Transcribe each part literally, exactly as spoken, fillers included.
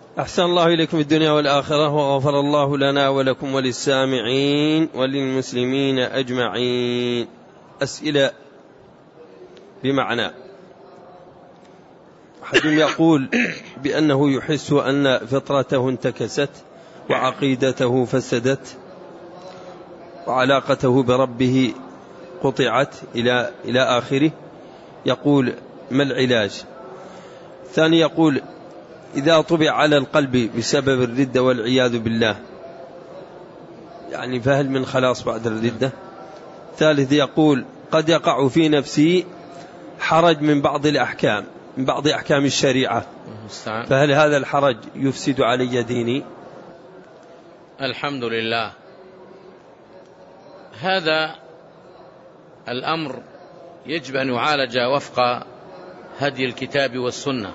أحسن الله إليكم في الدنيا والآخرة، وغفر الله لنا ولكم وللسامعين وللمسلمين أجمعين. أسئلة بمعنى: أحدهم يقول بأنه يحس أن فطرته انتكست وعقيدته فسدت وعلاقته بربه قطعت إلى إلى آخره، يقول ما العلاج؟ الثاني يقول إذا طبع على القلب بسبب الردة والعياذ بالله، يعني فهل من خلاص بعد الردة؟ الثالث يقول قد يقع في نفسي حرج من بعض الأحكام من بعض أحكام الشريعة، فهل هذا الحرج يفسد علي ديني؟ الحمد لله. هذا الأمر يجب أن يعالج وفق هدي الكتاب والسنة.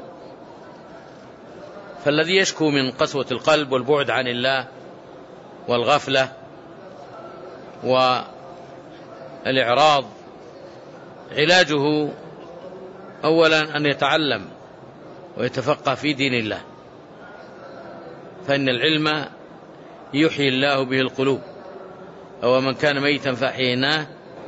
فالذي يشكو من قسوة القلب والبعد عن الله والغفلة والإعراض، علاجه أولا أن يتعلم ويتفقه في دين الله، فإن العلم يحيي الله به القلوب. أو من كان ميتا فأحييناه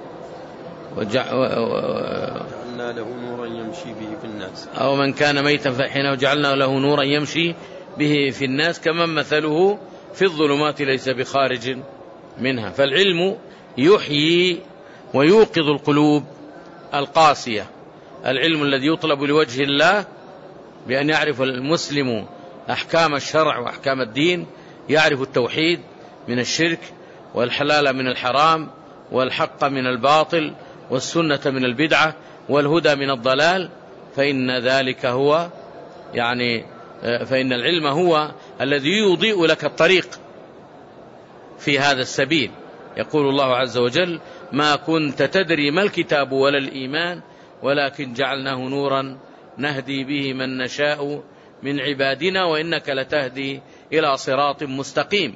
وجعلنا له نورا يمشي به في الناس أو من كان ميتا فأحييناه وجعلنا له نورا يمشي به في الناس كمن مثله في الظلمات ليس بخارج منها. فالعلم يحيي ويوقظ القلوب القاسية. العلم الذي يطلب لوجه الله بأن يعرف المسلم أحكام الشرع وأحكام الدين، يعرف التوحيد من الشرك والحلال من الحرام والحق من الباطل والسنة من البدعة والهدى من الضلال، فإن ذلك هو يعني فإن العلم هو الذي يضيء لك الطريق في هذا السبيل. يقول الله عز وجل: ما كنت تدري ما الكتاب ولا الإيمان ولكن جعلناه نورا نهدي به من نشاء من عبادنا وإنك لتهدي إلى صراط مستقيم.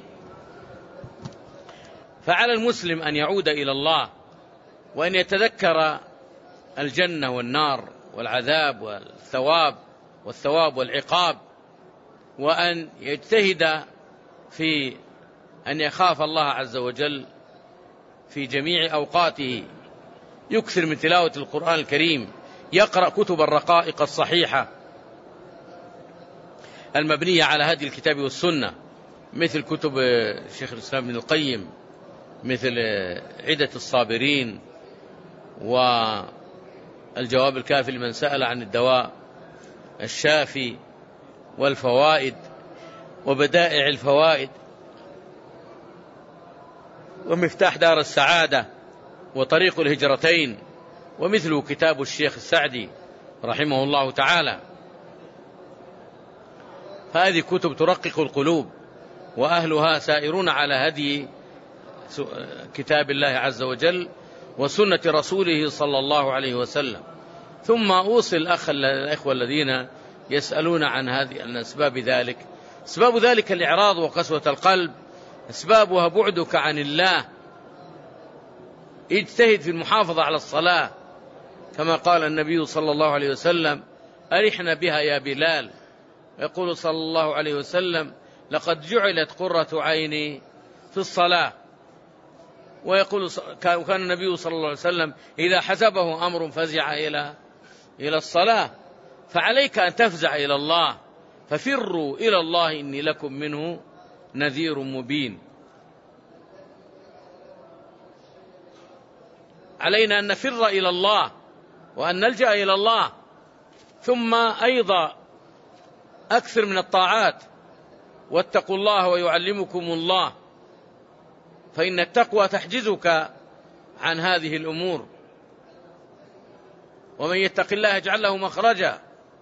فعلى المسلم أن يعود إلى الله وأن يتذكر الجنة والنار والعذاب والثواب والثواب والعقاب، وأن يجتهد في أن يخاف الله عز وجل في جميع أوقاته، يكثر من تلاوة القرآن الكريم، يقرأ كتب الرقائق الصحيحة المبنية على هدي الكتاب والسنة، مثل كتب شيخ الإسلام ابن القيم، مثل عدة الصابرين والجواب الكافي لمن سأل عن الدواء الشافي والفوائد وبدائع الفوائد ومفتاح دار السعادة وطريق الهجرتين، ومثله كتاب الشيخ السعدي رحمه الله تعالى. هذه كتب ترقق القلوب، وأهلها سائرون على هدي كتاب الله عز وجل وسنة رسوله صلى الله عليه وسلم. ثم أوصي الأخ الإخوة الذين يسألون عن هذه عن أسباب ذلك. أسباب ذلك الإعراض وقسوة القلب، أسبابها بعدك عن الله. اجتهد في المحافظة على الصلاة كما قال النبي صلى الله عليه وسلم: أرحنا بها يا بلال. يقول صلى الله عليه وسلم: لقد جعلت قرة عيني في الصلاة. ويقول كان النبي صلى الله عليه وسلم إذا حسبه أمر فزع إلى إلى الصلاة. فعليك أن تفزع إلى الله، ففروا إلى الله إني لكم منه نذير مبين. علينا أن نفر إلى الله وأن نلجأ إلى الله. ثم أيضا أكثر من الطاعات، واتقوا الله ويعلمكم الله، فإن التقوى تحجزك عن هذه الأمور. ومن يتق الله يجعل له مخرجا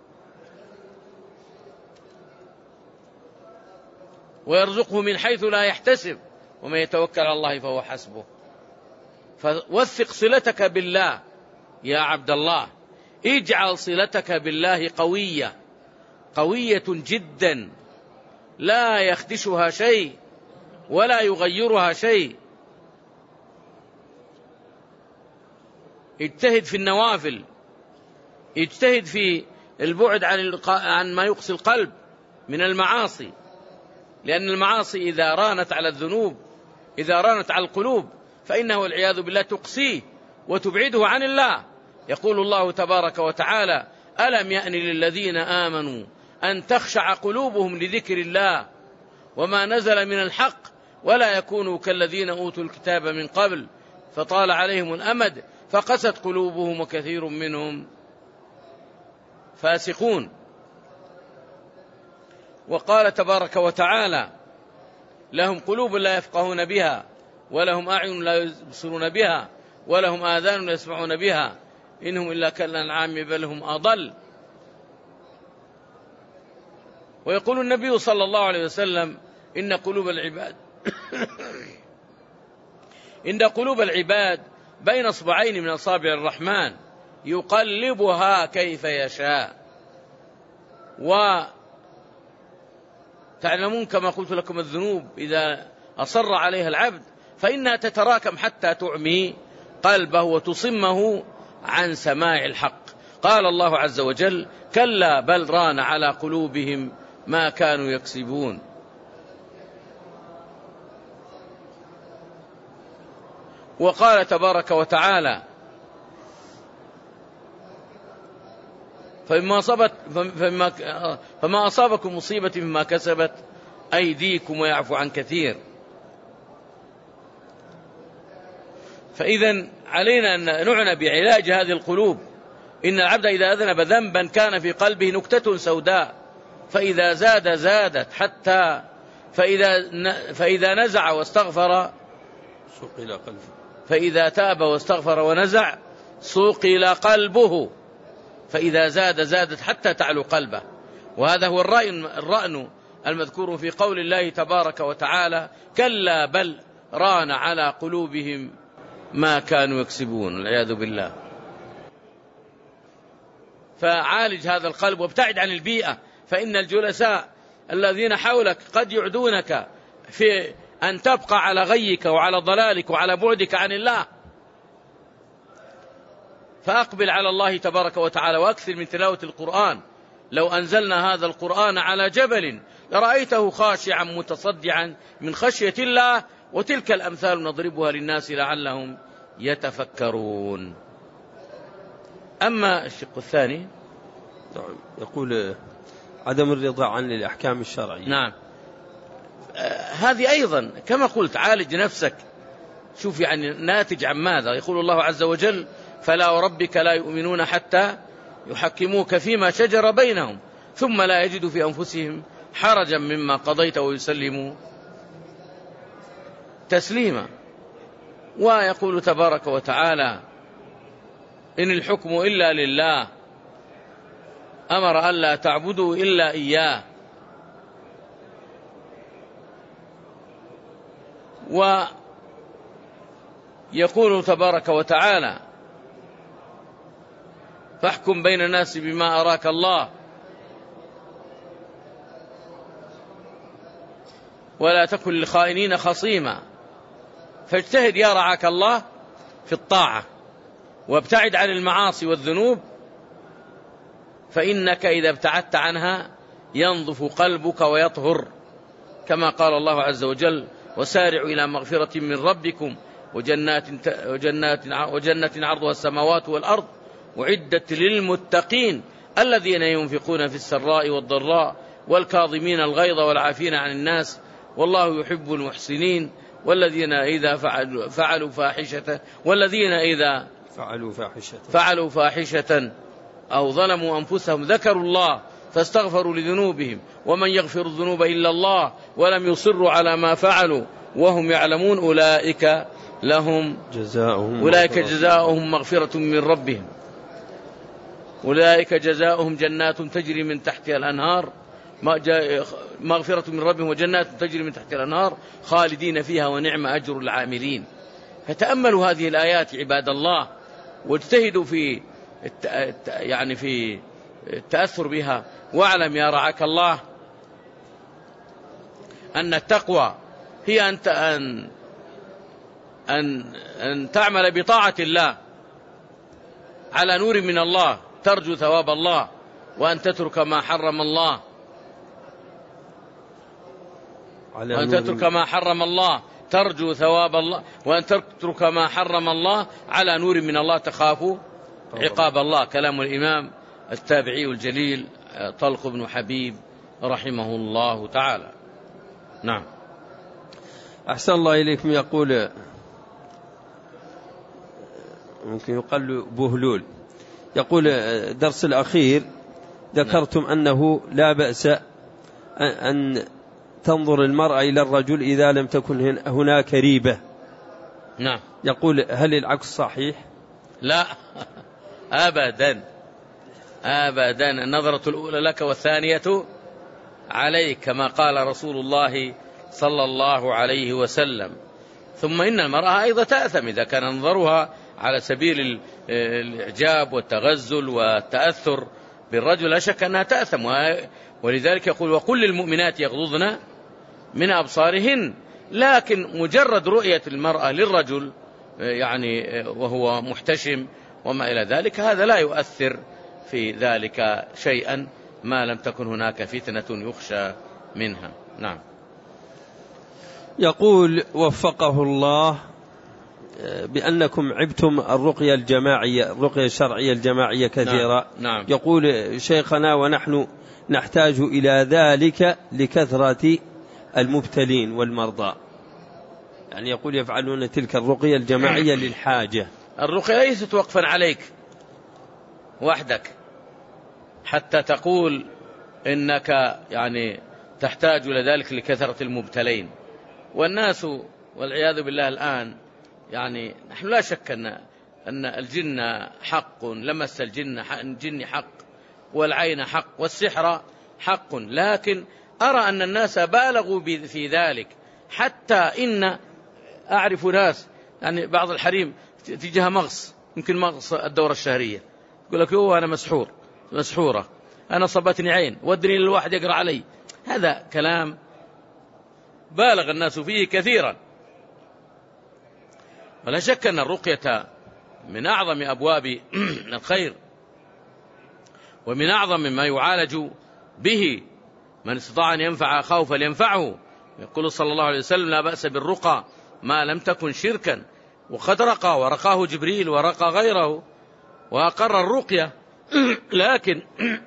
ويرزقه من حيث لا يحتسب ومن يتوكل على الله فهو حسبه. فوثق صلتك بالله يا عبد الله، اجعل صلتك بالله قوية قوية جدا لا يخدشها شيء ولا يغيرها شيء. اجتهد في النوافل، اجتهد في البعد عن عن ما يقسي القلب من المعاصي، لأن المعاصي إذا رانت على الذنوب، إذا رانت على القلوب، فإنه والعياذ بالله تقسيه وتبعده عن الله. يقول الله تبارك وتعالى: ألم يأن للذين آمنوا أن تخشع قلوبهم لذكر الله وما نزل من الحق ولا يكونوا كالذين أوتوا الكتاب من قبل فطال عليهم الأمد فقست قلوبهم وكثير منهم فاسقون. وقال تبارك وتعالى: لهم قلوب لا يفقهون بها ولهم أعين لا يبصرون بها ولهم آذان لا يسمعون بها إنهم إلا كالأنعام بل هم أضل. ويقول النبي صلى الله عليه وسلم: إن قلوب العباد إن قلوب العباد بين أصبعين من أصابع الرحمن يقلبها كيف يشاء. وتعلمون كما قلت لكم الذنوب إذا أصر عليها العبد فإنها تتراكم حتى تعمي قلبه وتصمه عن سماع الحق. قال الله عز وجل: كلا بل ران على قلوبهم ما كانوا يكسبون. وقال تبارك وتعالى: فما أصابت فما, فما أصابكم مصيبة مما كسبت أيديكم ويعفو عن كثير. فإذا علينا أن نعنى بعلاج هذه القلوب. إن العبد إذا أذنب ذنبا كان في قلبه نكتة سوداء فإذا زاد زادت حتى فإذا فإذا نزع واستغفر سوق إلى قلبه فإذا تاب واستغفر ونزع سوق إلى قلبه فإذا زاد زادت حتى تعلو قلبه. وهذا هو الرأي الرأن المذكور في قول الله تبارك وتعالى: كلا بل ران على قلوبهم ما كانوا يكسبون، والعياذ بالله. فعالج هذا القلب وابتعد عن البيئة، فإن الجلساء الذين حولك قد يعدونك في أن تبقى على غيك وعلى ضلالك وعلى بعدك عن الله. فأقبل على الله تبارك وتعالى وأكثر من تلاوة القرآن. لو أنزلنا هذا القرآن على جبل لرأيته خاشعا متصدعا من خشية الله. وتلك الأمثال نضربها للناس لعلهم يتفكرون. أما الشق الثاني يقول عدم الرضا عن الأحكام الشرعية. نعم، هذه أيضا كما قلت عالج نفسك. شوف يعني ناتج عن ماذا؟ يقول الله عز وجل: فلا وربك لا يؤمنون حتى يحكموك فيما شجر بينهم ثم لا يجدوا في أنفسهم حرجا مما قضيت ويسلموا تسليما. ويقول تبارك وتعالى: إن الحكم إلا لله أمر ألا تعبدوا إلا إياه. ويقول تبارك وتعالى: فاحكم بين الناس بما أراك الله ولا تكن للخائنين خصيما. فاجتهد يا رعاك الله في الطاعة وابتعد عن المعاصي والذنوب، فإنك إذا ابتعدت عنها ينظف قلبك ويطهر، كما قال الله عز وجل: وسارعوا إلى مغفرة من ربكم وجنات, وجنات, وجنة عرضها السماوات والأرض وعدت للمتقين الذين ينفقون في السراء والضراء والكاظمين الغيظ والعافين عن الناس والله يحب المحسنين والذين إذا فعلوا, فعلوا فاحشة والذين إذا فعلوا فاحشة فعلوا فاحشة أو ظلموا أنفسهم ذكروا الله فاستغفروا لذنوبهم ومن يغفر الذنوب إلا الله ولم يصروا على ما فعلوا وهم يعلمون أولئك لهم جزاؤهم أولئك جزاؤهم مغفرة من ربهم أولئك جزاؤهم جنات تجري من تحتها الأنهار مغفرة من ربهم وجنات تجري من تحتها الأنهار خالدين فيها ونعم أجر العاملين. فتأملوا هذه الآيات عباد الله واجتهدوا في يعني في التأثر بها. واعلم يا رعاك الله أن التقوى هي أن أن أن, أن تعمل بطاعة الله على نور من الله ترجو ثواب الله، وأن تترك ما حرم الله وأن تترك ما حرم الله ترجو ثواب الله، وأن تترك ما حرم الله على نور من الله تخاف عقاب الله. كلام الإمام التابعي الجليل طلق بن حبيب رحمه الله تعالى. نعم. أحسن الله إليكم. يقول ممكن يقال بهلول، يقول درس الأخير ذكرتم أنه لا بأس أن تنظر المرأة إلى الرجل إذا لم تكن هناك ريبة. نعم. يقول هل العكس صحيح؟ لا أبدا أبدا، النظرة الأولى لك والثانية عليك كما قال رسول الله صلى الله عليه وسلم. ثم إن المرأة أيضا تأثم إذا كان نظرها على سبيل الإعجاب والتغزل والتأثر بالرجل، لا شك أنها تأثم. ولذلك يقول وقل للمؤمنات يغضضن من أبصارهن. لكن مجرد رؤية المرأة للرجل يعني وهو محتشم وما إلى ذلك هذا لا يؤثر في ذلك شيئا ما لم تكن هناك فتنة يخشى منها. نعم. يقول وفقه الله بأنكم عبتم الرقية الجماعية الرقية الشرعية الجماعية كثيرا. نعم. نعم. يقول شيخنا ونحن نحتاج إلى ذلك لكثرة المبتلين والمرضى، يعني يقول يفعلون تلك الرقية الجماعية للحاجة. الرقية ليست وقفا عليك وحدك حتى تقول إنك يعني تحتاج إلى ذلك لكثرة المبتلين. والناس والعياذ بالله الآن يعني نحن لا شك أن أن الجن حق، لمس الجن الجن حق، والعين حق، والسحر حق، لكن أرى أن الناس بالغوا في ذلك. حتى إن أعرف ناس يعني بعض الحريم تجيها مغص، يمكن مغص الدورة الشهرية، يقول لك هو أنا مسحور مسحورة، أنا صبتني عين، ودني للواحد يقرأ علي. هذا كلام بالغ الناس فيه كثيرا. ولا شك أن الرقية من أعظم أبواب الخير ومن أعظم ما يعالج به. من استطاع أن ينفع أخاه فلينفعه. يقول صلى الله عليه وسلم لا بأس بالرقى ما لم تكن شركا. وقد رقى ورقاه جبريل ورقى غيره وأقر الرقية. لكن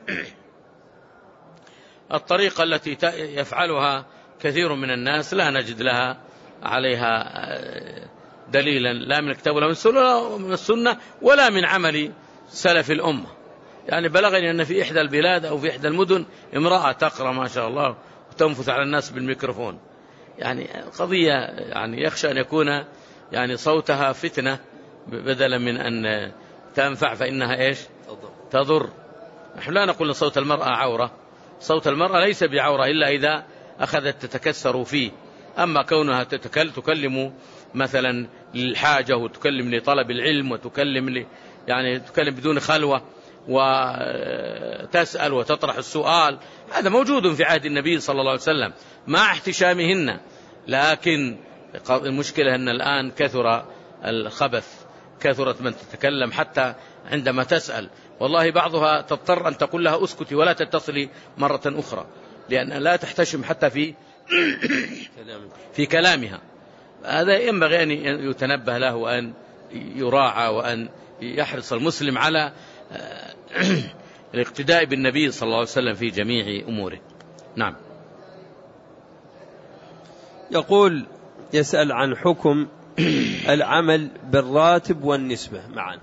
الطريقة التي يفعلها كثير من الناس لا نجد لها عليها دليلا لا من الكتاب ولا من السنة ولا من عمل سلف الأمة. يعني بلغني أن في إحدى البلاد أو في إحدى المدن امرأة تقرأ ما شاء الله وتنفث على الناس بالميكروفون. يعني قضية يعني يخشى أن يكون يعني صوتها فتنة بدلا من أن تنفع، فإنها إيش تضر. نحن لا نقول أن صوت المرأة عورة، صوت المرأة ليس بعورة إلا إذا أخذت تتكسر فيه. أما كونها تكلم مثلا للحاجة وتكلم لطلب العلم وتكلم ل يعني تكلم بدون خلوة وتسأل وتطرح السؤال، هذا موجود في عهد النبي صلى الله عليه وسلم مع احتشامهن. لكن المشكلة أن الآن كثر الخبث، كثرت من تتكلم حتى عندما تسأل. والله بعضها تضطر أن تقول لها أسكتي ولا تتصلي مرة أخرى، لأن لا تحتشم حتى في في كلامها. هذا ينبغي أن يتنبه له وأن يراعى وأن يحرص المسلم على الاقتداء بالنبي صلى الله عليه وسلم في جميع أموره. نعم. يقول يسأل عن حكم العمل بالراتب والنسبة معا.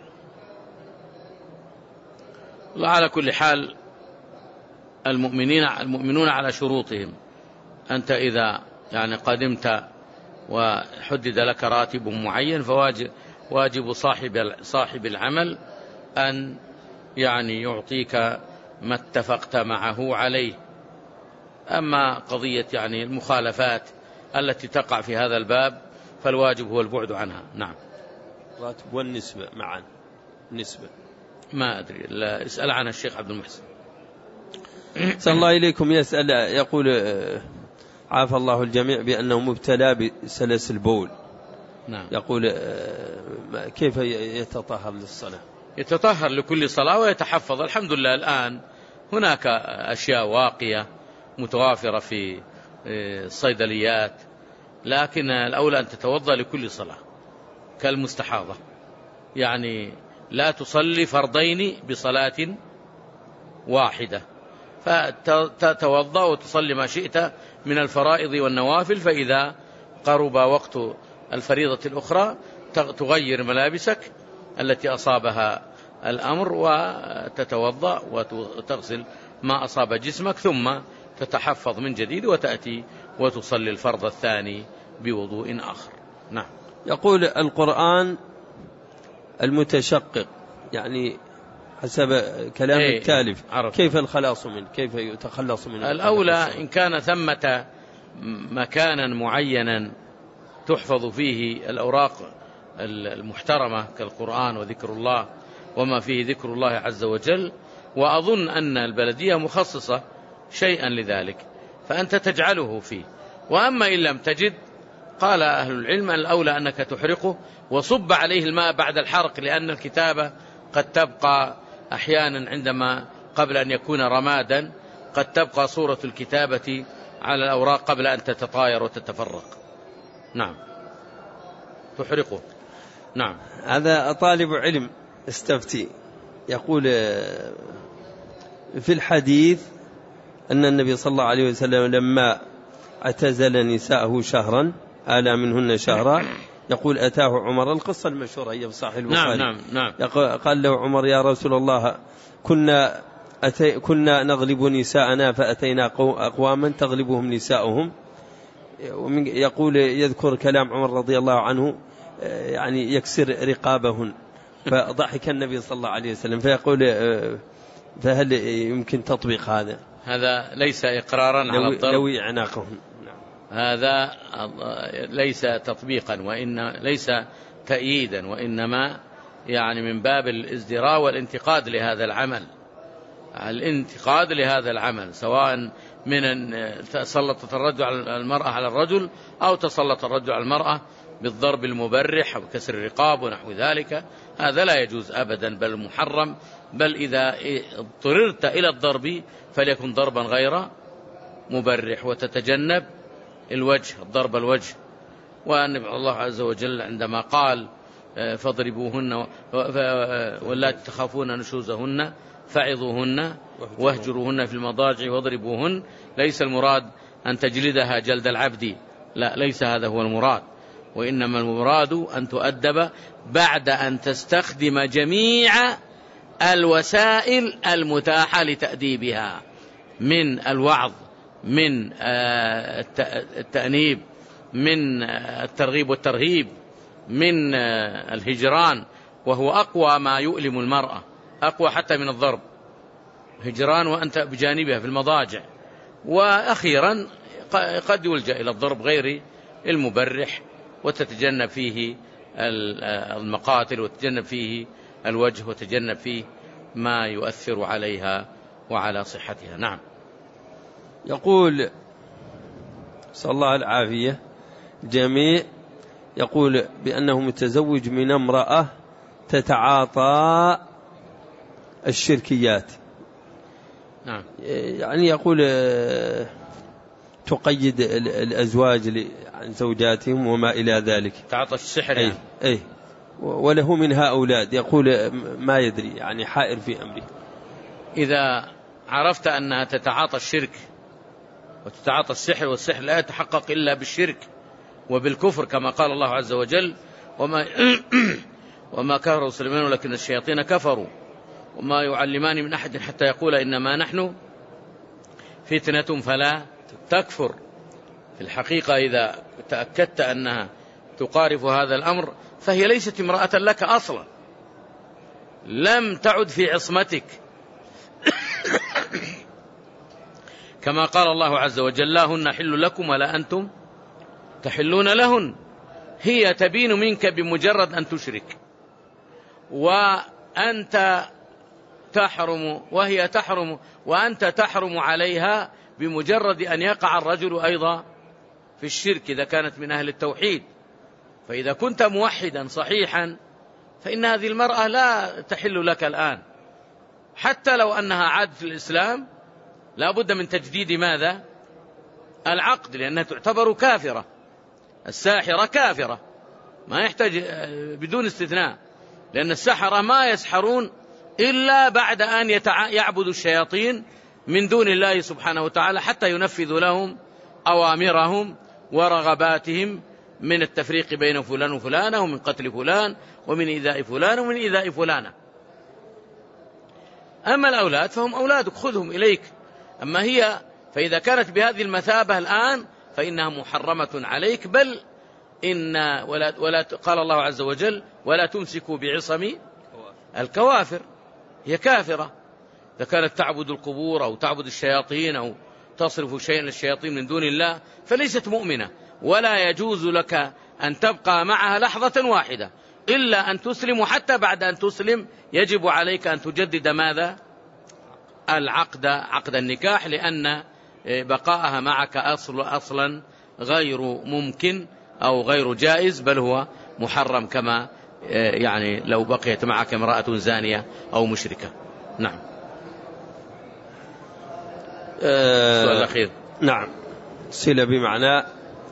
وعلى كل حال المؤمنين المؤمنون على شروطهم. أنت إذا يعني قدمت وحدد لك راتب معين فواجب واجب صاحب صاحب العمل أن يعني يعطيك ما اتفقت معه عليه. أما قضية يعني المخالفات التي تقع في هذا الباب فالواجب هو البعد عنها. نعم. راتب والنسبة معا. نسبة ما أدري، لا اسأل عنها الشيخ عبد المحسن. صلى الله إليكم. يسأل يقول عافى الله الجميع بأنه مبتلى بسلس البول. نعم. يقول كيف يتطهر للصلاة؟ يتطهر لكل صلاة ويتحفظ. الحمد لله الآن هناك أشياء واقية متوافرة في الصيدليات، لكن الأولى أن تتوضأ لكل صلاة كالمستحاضة، يعني لا تصلي فرضين بصلاة واحدة، فتتوضأ وتصلي ما شئت من الفرائض والنوافل، فإذا قرب وقت الفريضة الأخرى تغير ملابسك التي أصابها الأمر وتتوضأ وتغسل ما أصاب جسمك، ثم تتحفظ من جديد وتأتي وتصلي الفرض الثاني بوضوء آخر. نعم. يقول القرآن المتشقق، يعني حسب كلام ايه التالف، عرفت. كيف الخلاص منه؟ كيف يتخلص منه؟ الأولى إن كان ثمة مكانا معينا تحفظ فيه الأوراق المحترمة كالقرآن وذكر الله وما فيه ذكر الله عز وجل، وأظن أن البلدية مخصصة شيئا لذلك، فأنت تجعله فيه. وأما إن لم تجد، قال أهل العلم الأولى أنك تحرقه وصب عليه الماء بعد الحرق، لأن الكتابة قد تبقى أحيانا عندما قبل أن يكون رمادا قد تبقى صورة الكتابة على الأوراق قبل أن تتطاير وتتفرق. نعم، تحرقه. نعم. هذا طالب علم استفتي، يقول في الحديث أن النبي صلى الله عليه وسلم لما اعتزل نساءه شهرا آلى منهن شهرا، يقول أتاه عمر، القصة المشهورة هي في صحيح البخاري. نعم نعم نعم. قال له عمر يا رسول الله كنا أتي كنا نغلب نساءنا فأتينا أقواما تغلبهم نساؤهم. يقول يذكر كلام عمر رضي الله عنه يعني يكسر رقابهن، فضحك النبي صلى الله عليه وسلم فيقول فهل يمكن تطبيق هذا؟ هذا ليس إقرارا على الضرب، لوي عناقهم. هذا ليس تطبيقا وإن ليس تأييدا، وإنما يعني من باب الازدراء والانتقاد لهذا العمل، الانتقاد لهذا العمل، سواء من تسلط الرجل على المرأة على الرجل أو تسلط الرجل على المرأة بالضرب المبرح أو كسر الرقاب ونحو ذلك، هذا لا يجوز أبدا، بل محرم، بل إذا اضطررت إلى الضرب فليكن ضربا غير مبرح، وتتجنب الوجه، الضرب الوجه. والنبي الله عز وجل عندما قال فاضربوهن واللاتي تخافون نشوزهن فعظوهن واهجروهن في المضاجع واضربوهن، ليس المراد أن تجلدها جلد العبد، لا، ليس هذا هو المراد، وإنما المراد أن تؤدب بعد أن تستخدم جميع الوسائل المتاحة لتأديبها، من الوعظ، من التأنيب، من الترغيب والترهيب، من الهجران، وهو أقوى ما يؤلم المرأة، أقوى حتى من الضرب، هجران وأنت بجانبها في المضاجع. وأخيرا قد يلجأ إلى الضرب غير المبرح، وتتجنب فيه المقاتل، وتتجنب فيه الوجه، وتتجنب فيه ما يؤثر عليها وعلى صحتها. نعم. يقول صلى الله العافية جميع، يقول بأنه متزوج من امرأة تتعاطى الشركيات. نعم. يعني يقول تقيد الأزواج عن زوجاتهم وما إلى ذلك، تعاطى السحر. أي, أي وله منها أولاد، يقول ما يدري، يعني حائر في أمره. إذا عرفت أنها تتعاطى الشرك وتتعاطى السحر، والسحر لا يتحقق إلا بالشرك وبالكفر، كما قال الله عز وجل وما, وما كفر سليمان ولكن الشياطين كفروا وما يعلمان من أحد حتى يقول إنما نحن فتنة فلا تكفر. في الحقيقة إذا تأكدت أنها تقارف هذا الأمر فهي ليست امرأة لك أصلا، لم تعد في عصمتك كما قال الله عز وجل لا هن حل لكم ولا أنتم تحلون لهن، هي تبين منك بمجرد أن تشرك، وأنت تحرم وهي تحرم، وأنت تحرم عليها بمجرد أن يقع الرجل أيضا في الشرك إذا كانت من أهل التوحيد. فإذا كنت موحدا صحيحا فإن هذه المرأة لا تحل لك الآن، حتى لو أنها عادت الإسلام لا بد من تجديد ماذا؟ العقد، لأنها تعتبر كافرة. الساحرة كافرة ما يحتاج بدون استثناء، لأن السحرة ما يسحرون إلا بعد أن يعبدوا الشياطين من دون الله سبحانه وتعالى حتى ينفذوا لهم أوامرهم ورغباتهم من التفريق بين فلان وفلانة، ومن قتل فلان، ومن إيذاء فلان، ومن إيذاء فلانة. أما الأولاد فهم أولادك، خذهم إليك. أما هي فإذا كانت بهذه المثابة الآن فإنها محرمة عليك، بل إن ولا, ولا قال الله عز وجل: ولا تمسكوا بعصم الكوافر. هي كافرة إذا كانت تعبد القبور أو تعبد الشياطين أو تصرف شيئا للشياطين من دون الله، فليست مؤمنة، ولا يجوز لك أن تبقى معها لحظة واحدة إلا أن تسلم، وحتى بعد أن تسلم يجب عليك أن تجدد ماذا؟ العقد، عقد النكاح، لأن بقاءها معك أصل أصلا غير ممكن أو غير جائز، بل هو محرم، كما يعني لو بقيت معك امرأة زانية أو مشركة. نعم. السؤال الأخير. نعم. صلة بمعنى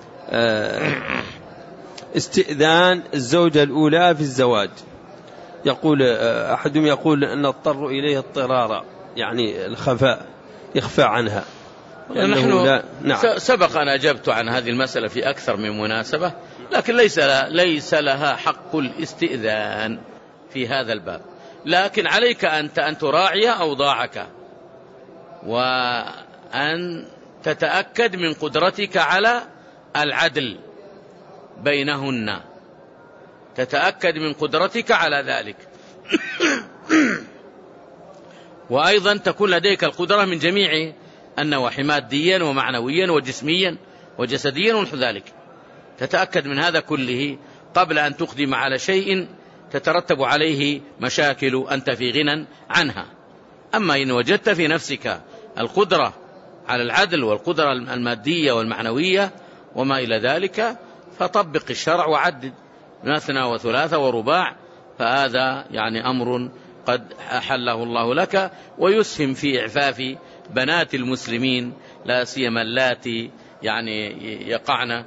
استئذان الزوجة الأولى في الزواج. يقول أحدهم يقول أن اضطر إليه اضطرارا، يعني الخفاء، يخفى عنها. نحن لا... نعم. سبق أن أجبت عن هذه المسألة في أكثر من مناسبة، لكن ليس لها, ليس لها حق الاستئذان في هذا الباب، لكن عليك أنت أن تراعي أوضاعك، وأن تتأكد من قدرتك على العدل بينهن، تتأكد من قدرتك على ذلك. وأيضا تكون لديك القدرة من جميع النواحي، ماديا ومعنويا وجسميا وجسديا ونحو ذلك. تتأكد من هذا كله قبل أن تقدم على شيء تترتب عليه مشاكل أنت في غنى عنها. أما إن وجدت في نفسك القدرة على العدل والقدرة المادية والمعنوية وما إلى ذلك، فطبق الشرع وعدد مثنى وثلاثة ورباع، فهذا يعني أمر قد أحله الله لك، ويسهم في إعفاف بنات المسلمين، لا سيما اللاتي يعني يقعن،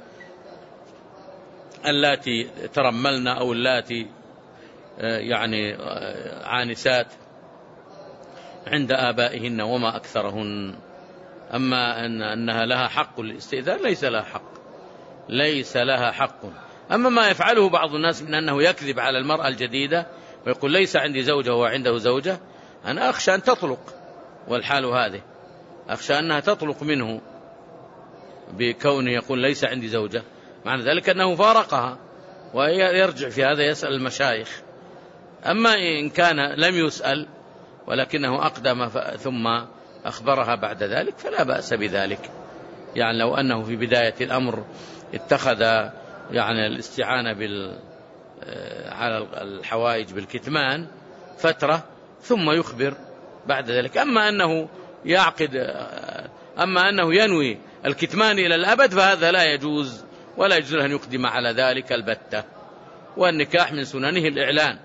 اللاتي ترملن أو اللاتي يعني عانسات عند آبائهن وما أكثرهن. أما أن أنها لها حق الاستئذان، ليس لها حق، ليس لها حق. أما ما يفعله بعض الناس من أنه يكذب على المرأة الجديدة ويقول ليس عندي زوجة وهو عنده زوجة، أنا أخشى أن تطلق، والحال هذه أخشى أنها تطلق منه بكونه يقول ليس عندي زوجة، معنى ذلك أنه فارقها، ويرجع في هذا يسأل المشايخ. أما إن كان لم يسأل ولكنه أقدم ثم أخبرها بعد ذلك فلا بأس بذلك. يعني لو أنه في بداية الأمر اتخذ يعني الاستعانة بال على الحوائج بالكتمان فترة ثم يخبر بعد ذلك. أما أنه يعقد أما أنه ينوي الكتمان إلى الأبد فهذا لا يجوز، ولا يجوز أن يقدم على ذلك البتة. والنكاح من سننه الإعلان،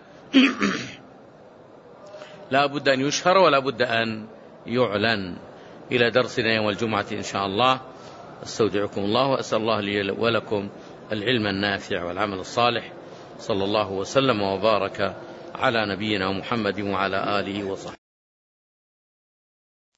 لا بد أن يشهر ولا بد أن يعلن. إلى درسنا يوم الجمعة إن شاء الله. استودعكم الله، وأسأل الله لي ولكم العلم النافع والعمل الصالح. صلى الله وسلم وبارك على نبينا محمد وعلى آله وصحبه.